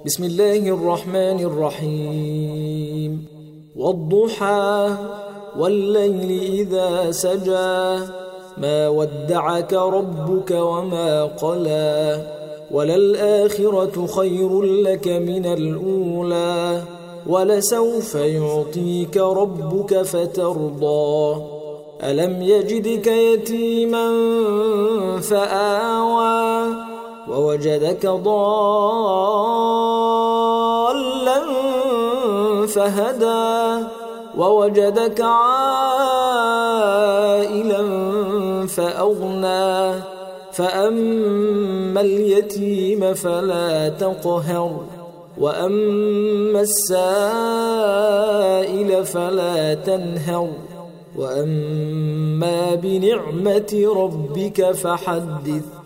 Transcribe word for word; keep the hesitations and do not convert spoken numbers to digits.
بسم الله الرحمن الرحيم والضحى والليل إذا سجى ما ودعك ربك وما قلى وللآخرة خير لك من الأولى ولسوف يعطيك ربك فترضى ألم يجدك يتيما فآوى ووجدك ضالا فهدى ووجدك عائلا فأغنى فأما اليتيم فلا تقهر وأما السائل فلا تنهر وأما بنعمة ربك فحدث